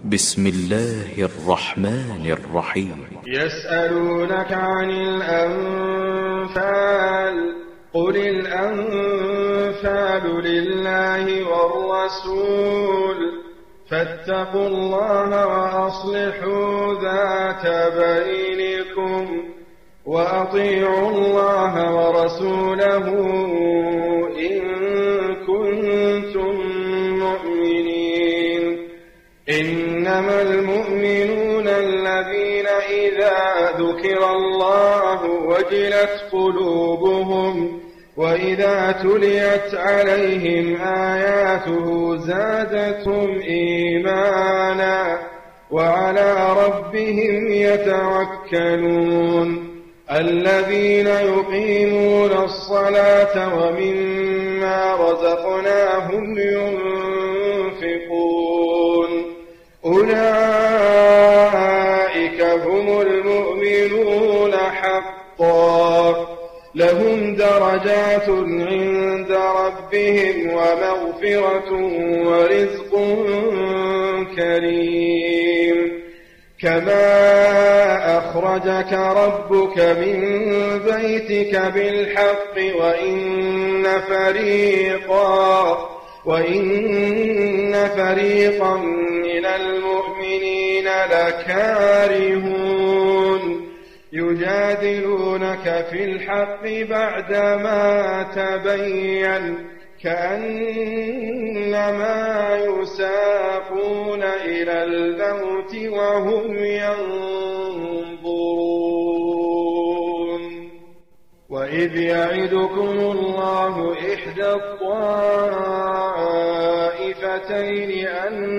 بسم الله الرحمن الرحيم. يسألونك عن الأنفال قل الأنفال لله والرسول فاتقوا الله وأصلحوا ذات بينكم وأطيعوا الله ورسوله إن كنتم مؤمنين. إنما المؤمنون الذين إذا ذكر الله وجلت قلوبهم وإذا تليت عليهم آياته زادتهم إيمانا وعلى ربهم يتوكلون. الذين يقيمون الصلاة ومما رزقناهم ينفقون أولئك هم المؤمنون حقا لهم درجات عند ربهم ومغفرة ورزق كريم. كما أخرجك ربك من بيتك بالحق وإن فريقا من المؤمنين لكارهون يجادلونك في الحق بعدما تبين كأنما يساقون إلى الموت وهم ينظرون. وإذ يعدكم الله إحدى الطائفتين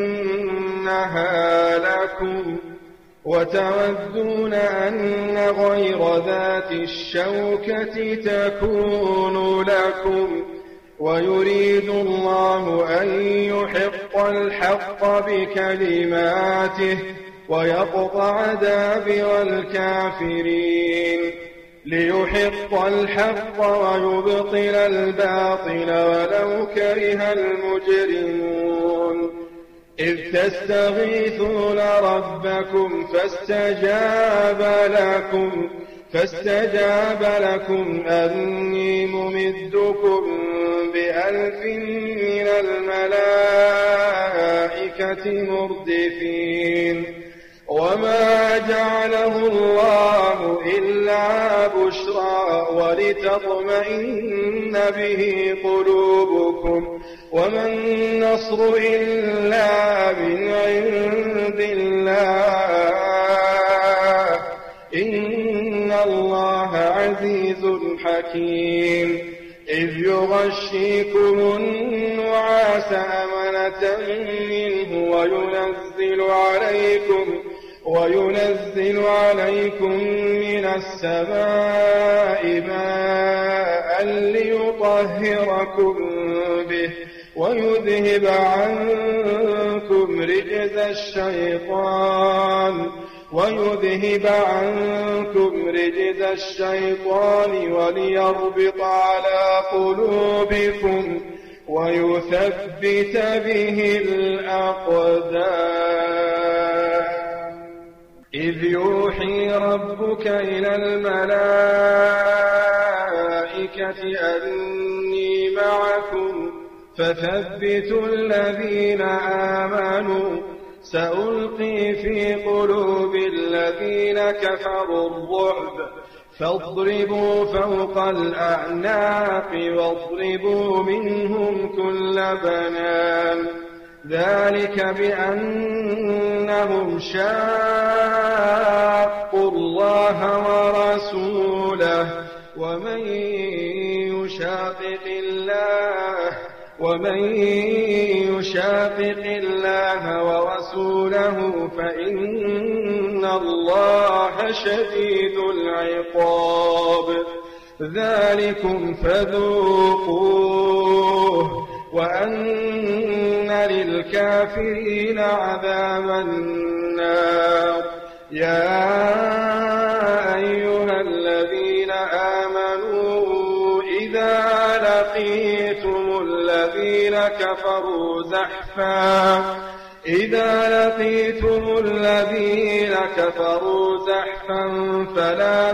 أنها لكم وتودون أن غير ذات الشوكة تكون لكم ويريد الله أن يحق الحق بكلماته ويقطع دابر الكافرين ليحق الحق ويبطل الباطل ولو كره المجرمون. إذ تستغيثون ربكم فاستجاب لكم أني ممدكم ب1000 من الملائكة مردفين. وما جعله الله إلا بشرى ولتطمئن به قلوبكم وما النصر إلا من عند الله إن الله عزيز حكيم. إذ يغشيكم النعاس أمنة منه وينزل عليكم من السماء ماء ليطهركم به ويذهب عنكم رجز الشيطان وليربط على قلوبكم ويثبت به الأقدام. إذ يوحي ربك إلى الملائكة أني معكم فثبتوا الذين آمنوا سألقي في قلوب الذين كفروا الرعب فاضربوا فوق الأعناق واضربوا منهم كل بنان. ذلك بأنهم شاقوا الله ورسوله ومن يشاقق الله ورسوله فإن الله شديد العقاب. ذلكم فذوقوه وأن للكافرين عذاب النار. يا أيها الذين آمنوا إذا لقيتم الذين كفروا زحفا إذا لقيتم الذين كفروا زحفا فلا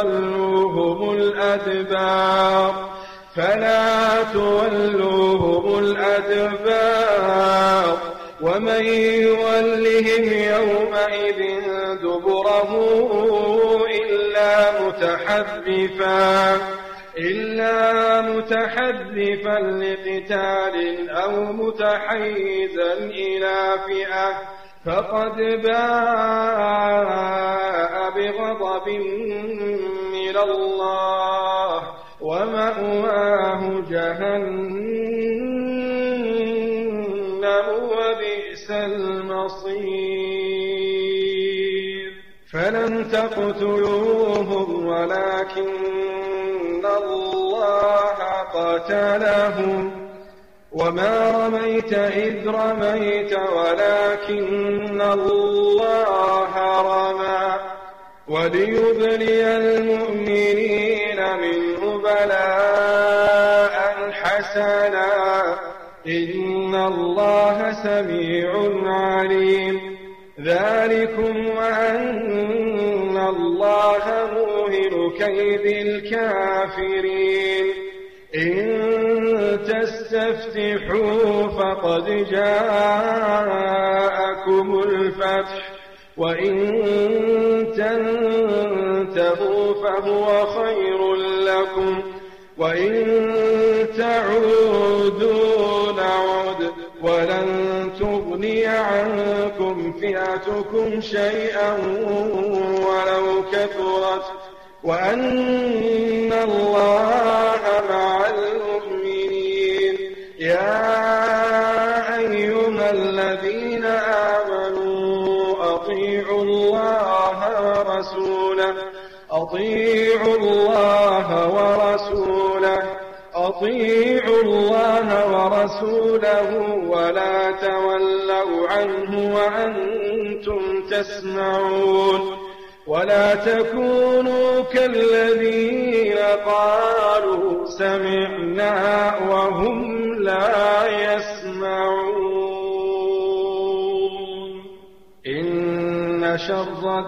تولوهم الأدبار ومن يولهم يومئذ دبره إلا متحرفا لقتال أو متحيزا إلى فئة فقد باء بغضب من الله ومأواه جهنم وبئس المصير فلم تقتلوهم ولكن الله قتلهم وما رميت إذ رميت ولكن الله رمى وليبلي المؤمنين منه بلاء حسنا إن الله سميع عليم ذلكم وأن الله موهن كيد الكافرين إن تستفتحوا فقد جاءكم الفتح وإن تنتهوا فهو خير لكم وإن تعودوا نعد ولن تغني عنكم فئتكم شيئا ولو كثرت وأن الله مع المؤمنين يا أيها الذين آمنوا أطيعوا الله ورسوله ولا تولوا عنه وأنتم تسمعون ولا تكونوا كالذين قالوا سمعنا وهم لا يسمعون إن شر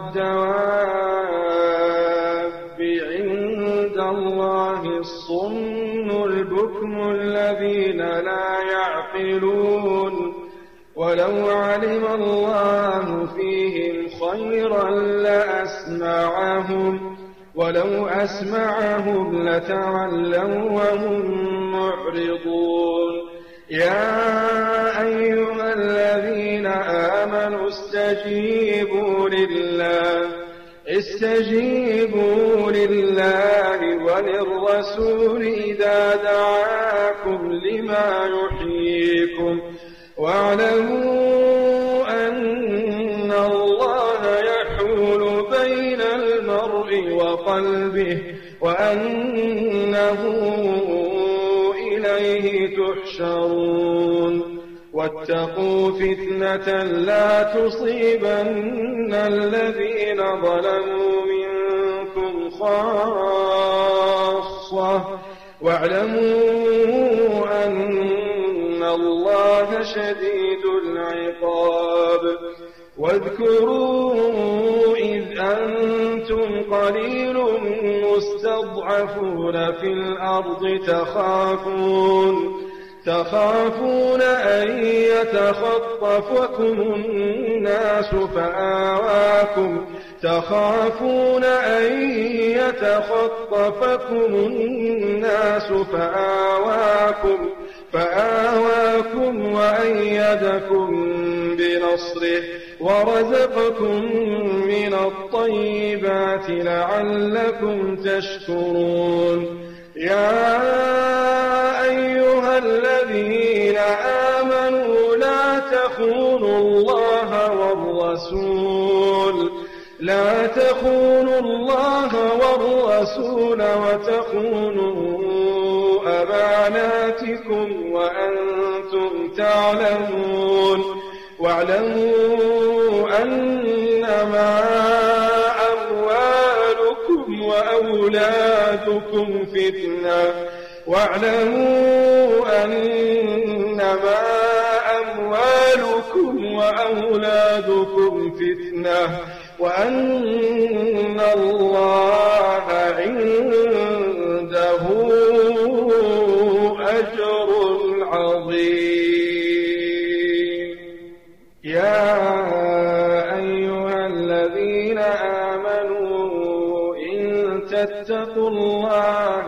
الدواب عند الله الصم البكم الذين لا يعقلون ولو علم الله فيهم خيرا لأسمعهم ولو أسمعهم لتولوا وهم معرضون يا أيها الذين آمنوا استجيبوا لله وللرسول إذا دعاكم لما يحييكم واعلموا أن الله يحول بين المرء وقلبه وأنه إليه تحشرون واتقوا فتنة لا تصيبن الذين ظلموا منكم خاصة واعلموا أن الله شديد العقاب واذكروا إذ أنتم قليل مستضعفون في الأرض تخافون أن يتخطفكم الناس فآواكم وأيدكم بنصره ورزقكم من الطيبات لعلكم تشكرون يا أيها الذين آمنوا لا تخونوا الله والرسول وتخونوا أماناتكم وأنتم تعلمون واعلموا أنما أموالكم وأولادكم فتنة وأولادكم فتنة وأن الله عنده أجر عظيم. يا أيها الذين آمنوا إن تتقوا الله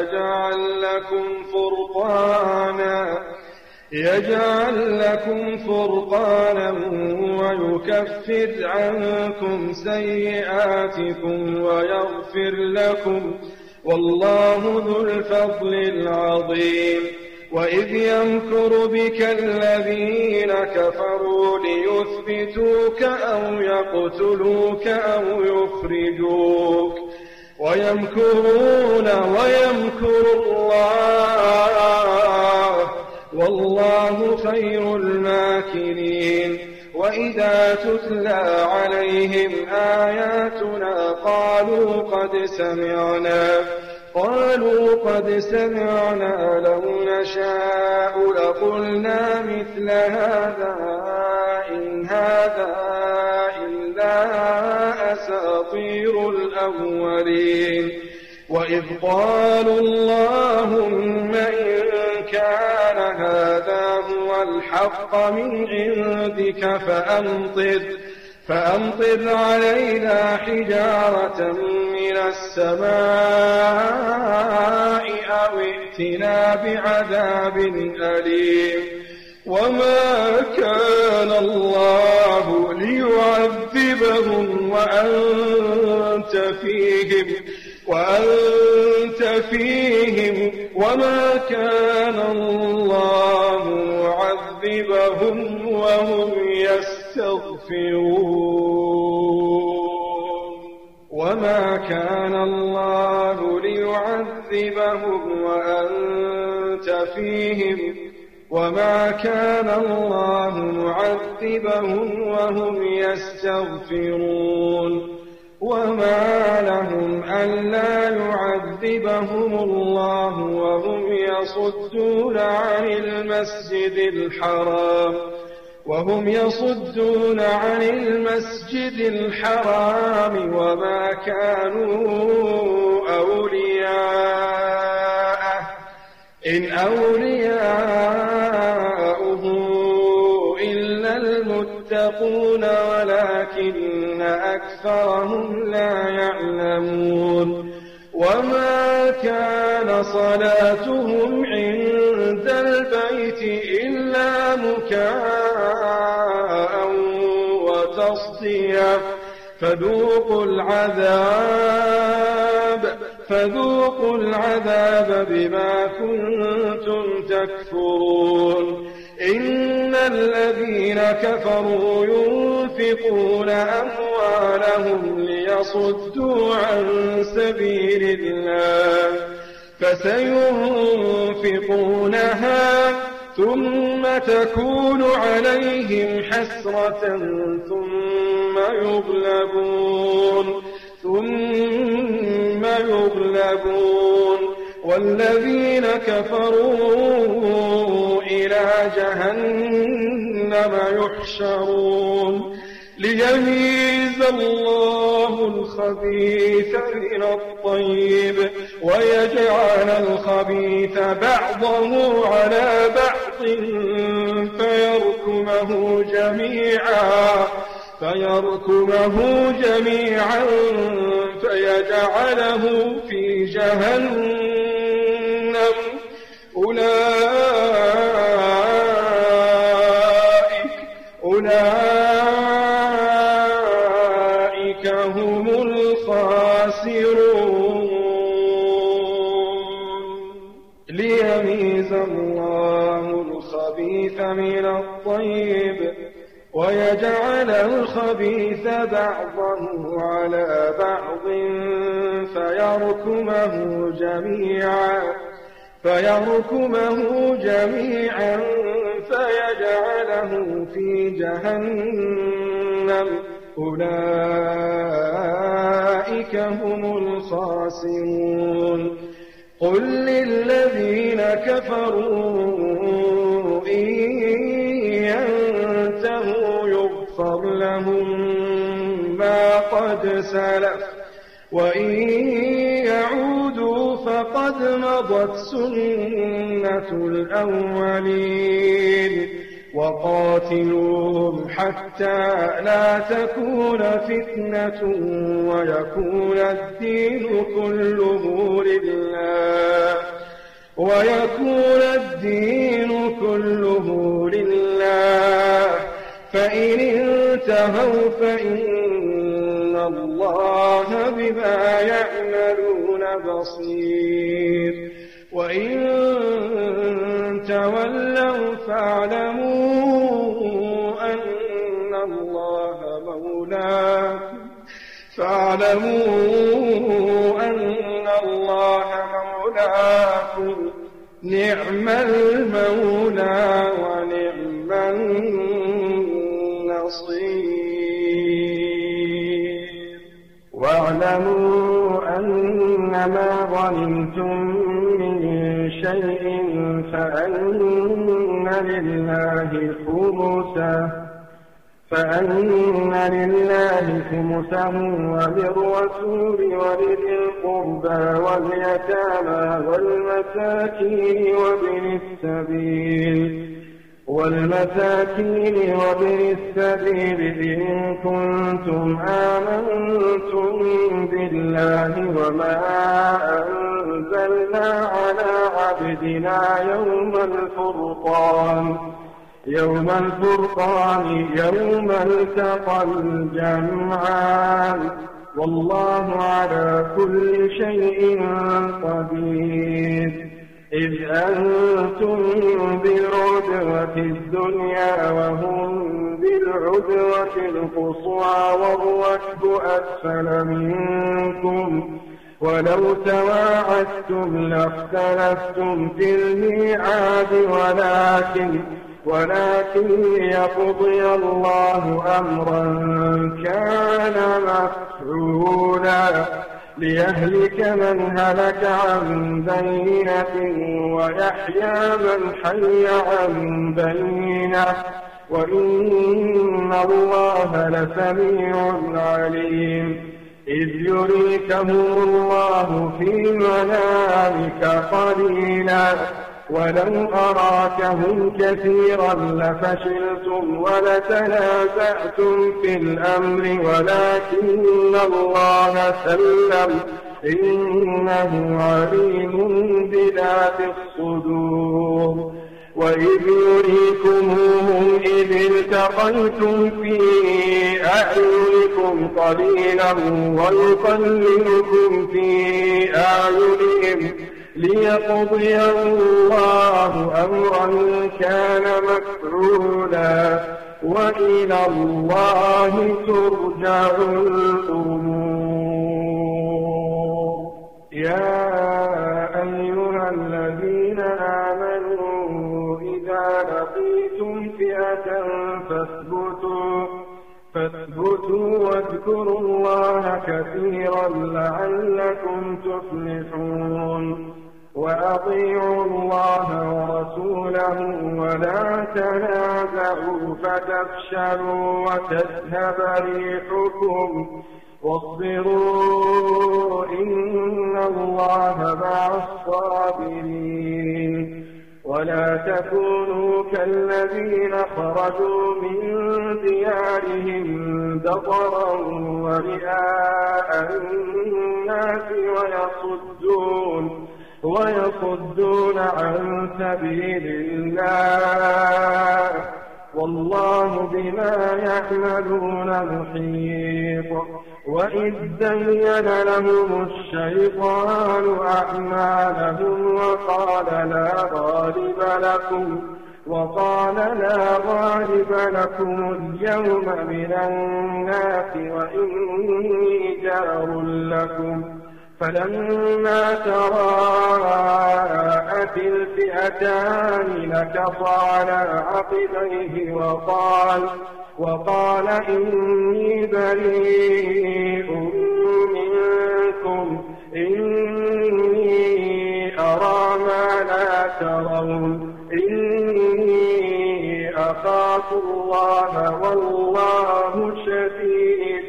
يجعل لكم فرقانا ويكفر عنكم سيئاتكم ويغفر لكم والله ذو الفضل العظيم. وإذ يمكر بك الذين كفروا ليثبتوك أو يقتلوك أو يخرجوك ويمكرون ويمكر الله والله خير الماكرين. وإذا تتلى عليهم آياتنا قالوا قد سمعنا لو نشاء لقلنا مثل هذا إن هذا إلا أساطير الأولين. وإذ قالوا اللهم إن كان هذا هو الحق من عندك فأمطر علينا حجارة من السماء أو ائتنا بعذاب أليم. وما كان الله ليعذبهم وأنت فيهم وما كان الله معذبهم وهم يستغفرون. وما كان الله ليعذبهم وأنت فيهم وما كان الله معذبهم وهم يستغفرون. وما لهم ألا يعذبهم الله وهم يصدون عن المسجد الحرام وما كانوا أولياءه إن أولياؤه إلا المتقون ولكن أكثرهم لا يعلمون. وما كان صلاتهم عند البيت إلا مكاء وتصدية فذوقوا العذاب بما كنتم تكفرون. إن الذين كفروا ينفقون أموالهم ليصدوا عن سبيل الله فسينفقونها ثم تكون عليهم حسرة ثم يغلبون والذين كفروا إلى جهنم يحشرون ليميز الله الخبيث من الطيب ويجعل الخبيث بعضه على بعض فيركمه جميعا فيجعله في جهنم. أولئك هم الخاسرون. ليميز الله الخبيث من الطيب ويجعل الخبيث بعضه على بعض فيركمه جميعا فيجعله في جهنم. أولئك هم الخاسرون. قل للذين كفروا إن ينتهوا لهم ما قد سلف وإن يعودوا فقد مضت سنة الأولين وقاتلوهم حتى لا تكون فتنة ويكون الدين كله لله فإن انتهوا فإن الله بما يعملون بصير وإن تولوا فاعلموا أن الله مولاكم نعم المولى ونعم النصير واعلموا أنما غنمتم من شيء فأن لله خمسه وللرسول ولذي القربى واليتامى والمساكين وابن السبيل إن كنتم آمنتم بالله وما أنزلنا على عبدنا يوم الفرقان يوم التقى الجمعان والله على كل شيء قدير إذ أنتم بالعدوة الدنيا وهم بالعدوة القصوى والركب أسفل منكم ولو تواعدتم لاختلفتم في الميعاد ولكن ليقضي الله أمرا كان مفعولا ليهلك من هلك عن بينة ويحيى من حي عن بينة وإن الله لسميع عليم إذ يريكهم الله في منامك قليلا ولو أراكهم كثيرا لفشلتم ولتنازعتم في الأمر ولكن الله سلم إنه عليم بذات الصدور وإذ يريكموهم إذ التقيتم في أعينكم قليلا ويقللكم في أعينهم ليقضي الله أمرا كان مفعولا وإلى الله ترجع الأمور يا أيها الذين آمنوا إذا لقيتم فئة فاثبتوا واذكروا الله كثيرا لعلكم تفلحون وأطيعوا الله ورسوله ولا تنازعوا فتفشلوا وتذهب ريحكم واصبروا إن الله مع الصابرين ولا تكونوا كالذين خرجوا من ديارهم بطرا ورئاء الناس ويصدون عن سبيل الله والله بما يعملون محيط وإذ زين لهم الشيطان أعمالهم وقال لا غالب لكم اليوم من الناس وإني جار لكم فلما تراءت الفئتان نكص على عقبيه وقال إني بريء منكم إني أرى ما لا ترون إني أخاف واتقوا الله والله شديد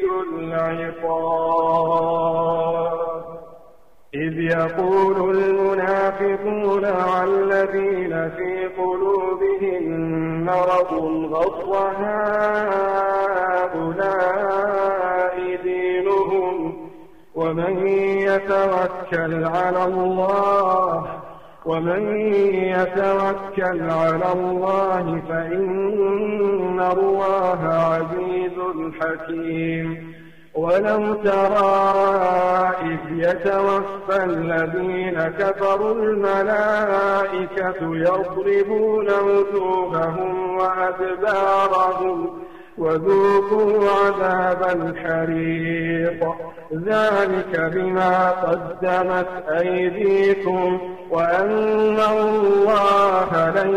العقاب. إذ يقول المنافقون والذين في قلوبهم مرض غر هؤلاء دينهم ومن يتوكل على الله فإن الله عزيز حكيم. ولو ترى إذ يتوفى الذين كفروا الملائكة يضربون وجوههم وأدبارهم وذوقوا عذاب الحريق ذلك بما قدمت أيديكم وأن الله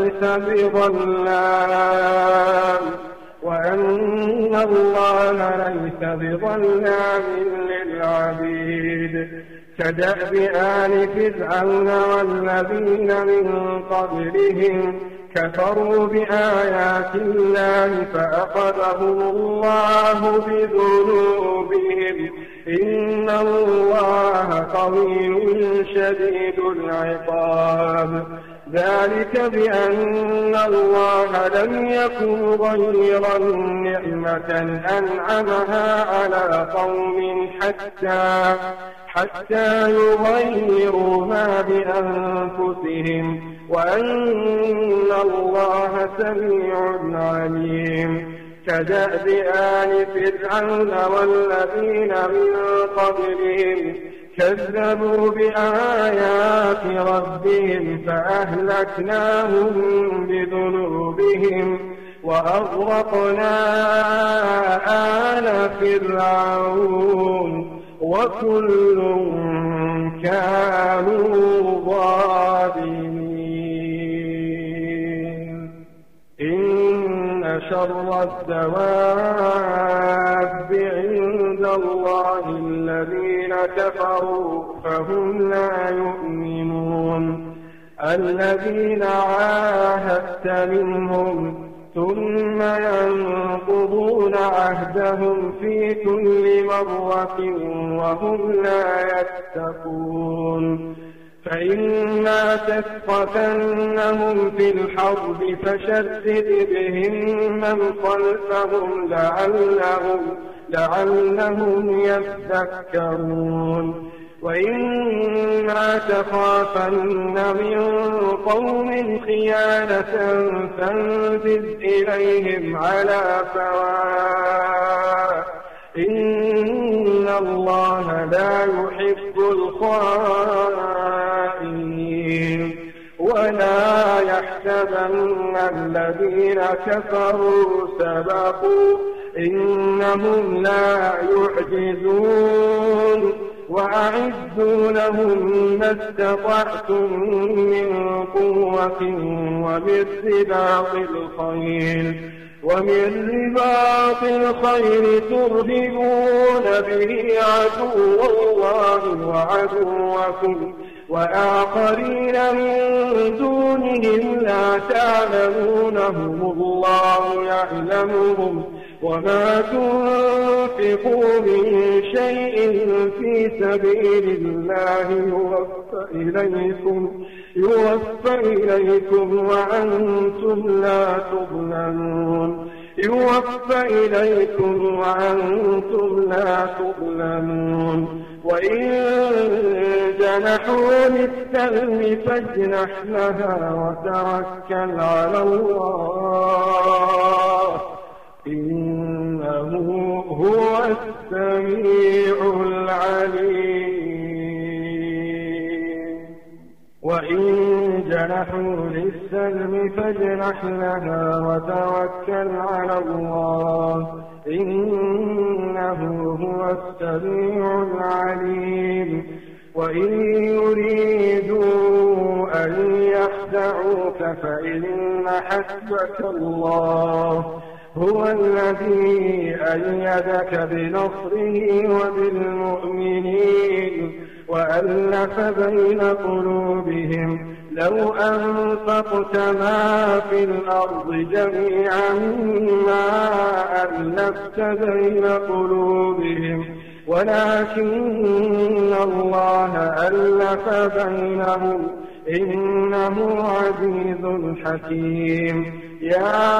ليس بظلام للعبيد. كدأب آل فرعون والذين من قبلهم كفروا بآيات الله فأخذهم الله بذنوبهم إن الله قوي شديد العقاب. ذلك بأن الله لم يكن غيرا نعمة أنعمها على قوم حتى يغيروا ما بأنفسهم وأن الله سميع عليم. كدأب آل فرعون والذين من قبلهم كذبوا بآيات ربهم فأهلكناهم بذنوبهم وأغرقنا آل فرعون وكل كانوا ظالمين. إن شر الدواب عند الله الذين كفروا فهم لا يؤمنون. الذين عاهدت منهم ثم ينقضون عهدهم في كل مرة وهم لا يتقون. فإما تثقفنهم في الحرب فشدد بهم من خلفهم لعلهم يذكرون. وإما تخافن من قوم خيانة فانبذ إليهم على سواء إن الله لا يحب الخائنين. ولا يحسبن الذين كفروا سبقوا إنهم لا يعجزون. وأعدوا لهم ما استطعتم من قوة ومن رباط الخيل ترهبون به عدو الله وعدوكم وآخرين من دونهم لا تعلمونهم الله يعلمهم. وما تنفقوا من شيء في سبيل الله يوفى إليكم وأنتم لا تظلمون. وإن جنحوا للسلم فاجنح لها وتوكل على الله إنه هو السميع العليم. وإن جنحوا للسلم فاجنح لها وتوكل على الله إنه هو السميع العليم. وإن يريدوا أن يخدعوك فإن حسبك الله هو الذي أيدك بنصره وبالمؤمنين وألف بين قلوبهم لو أنفقت ما في الأرض جميعا ما ألفت بين قلوبهم ولكن الله ألف بينهم إنه عزيز حكيم. يا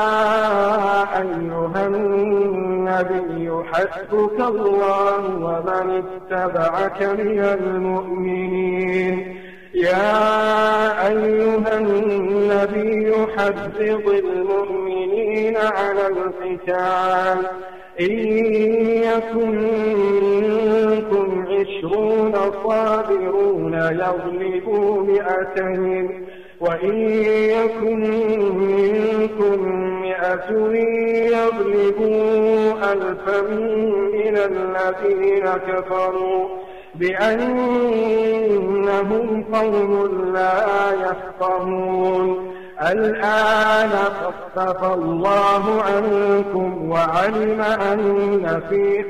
أيها النبي حسبك الله ومن اتبعك من المؤمنين. يا أيها النبي حرض المؤمنين على القتال إن يكن منكم 20 صابرون يغلبوا 200 وإن يكن منكم 100 يغلبوا 1000 من الذين كفروا بأنهم قوم لا يفقهون. الآن خفف الله عنكم وعلم أن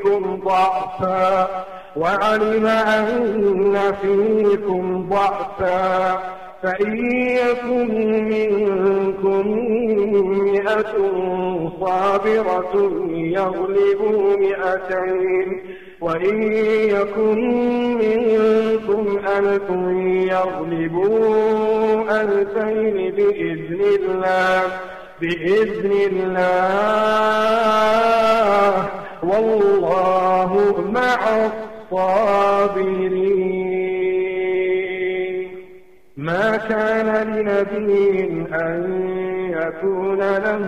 فيكم ضعفا فإن يكن منكم 100 صابرة يغلبوا 200 وإن يكن منكم 1000 يغلبوا 2000 بإذن الله والله مع الصابرين. ما كان لنبي أن يكون له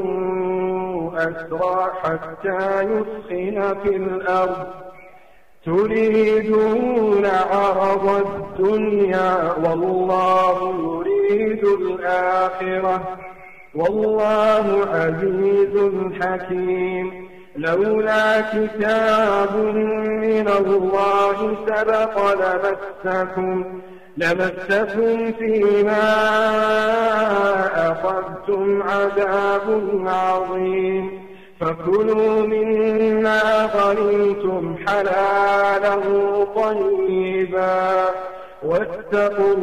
أسرى حتى يثخن في الأرض تريدون عرض الدنيا والله يريد الآخرة والله عزيز حكيم. لولا كتاب من الله سبق لمسكم فيما أخذتم عذاب عظيم. فكلوا مما غنمتم حلالا طيبا واتقوا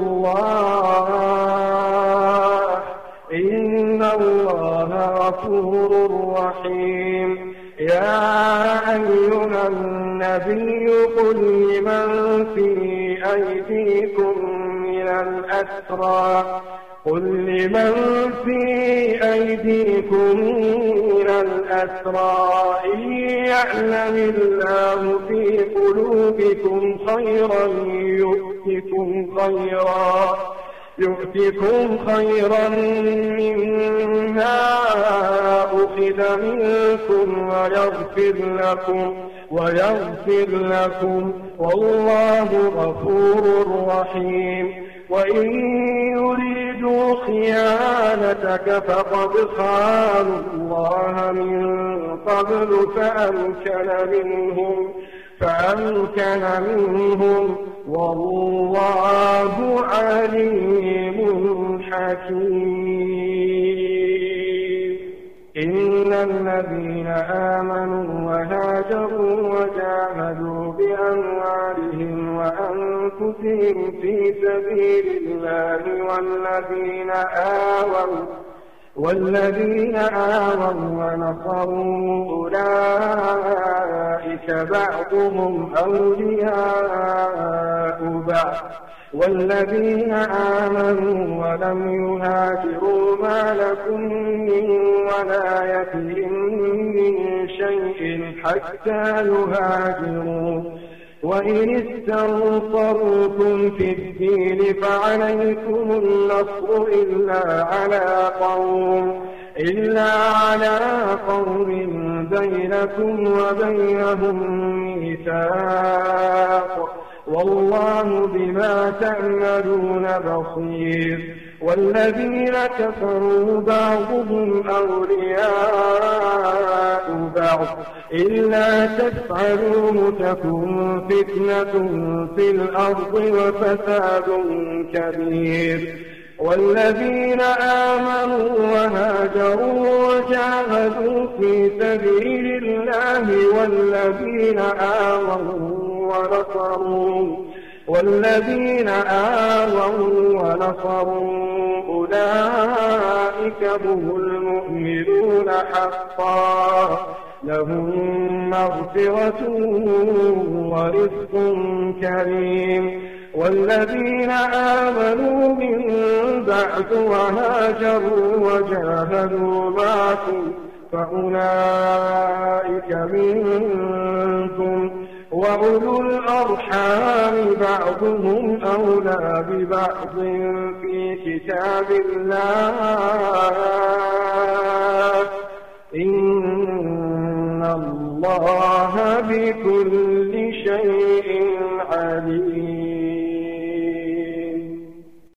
الله إن الله غفور رحيم. يا أيها النبي قل لمن في أيديكم من الأسرى إن يعلم الله في قلوبكم خيرا يؤتكم خيرا مما أخذ منكم ويغفر لكم والله غفور رحيم. وإن يريدوا خيانتك فقد خانوا الله من قبل فأمكن منهم والله عليم حكيم. إن الذين آمنوا وهاجروا وجاهدوا بأموالهم وأنفسهم في سبيل الله والذين آووا ونصروا أولئك بعضهم أولياء بعض والذين آمنوا ولم يهاجروا ما لكم من ولايتهم من شيء حتى يهاجروا. وإن استنصروكم في الدين فعليكم النصر إلا على قوم بينكم وبينهم ميثاق والله بما تعملون بصير. والذين كفروا بعضهم أولياء بعض إلا تفعلوه تكن فتنة في الأرض وفساد كبير. والذين آمنوا وهاجروا وجاهدوا في سبيل الله والذين آووا والذين آووا ونصروا أولئك هم المؤمنون حقا لهم مغفرة ورزق كريم والذين آمنوا من بعد وهاجروا وجاهدوا معكم فأولئك منكم وأولو الأرحام بعضهم أولى ببعض في كتاب الله إن الله بكل شيء عليم.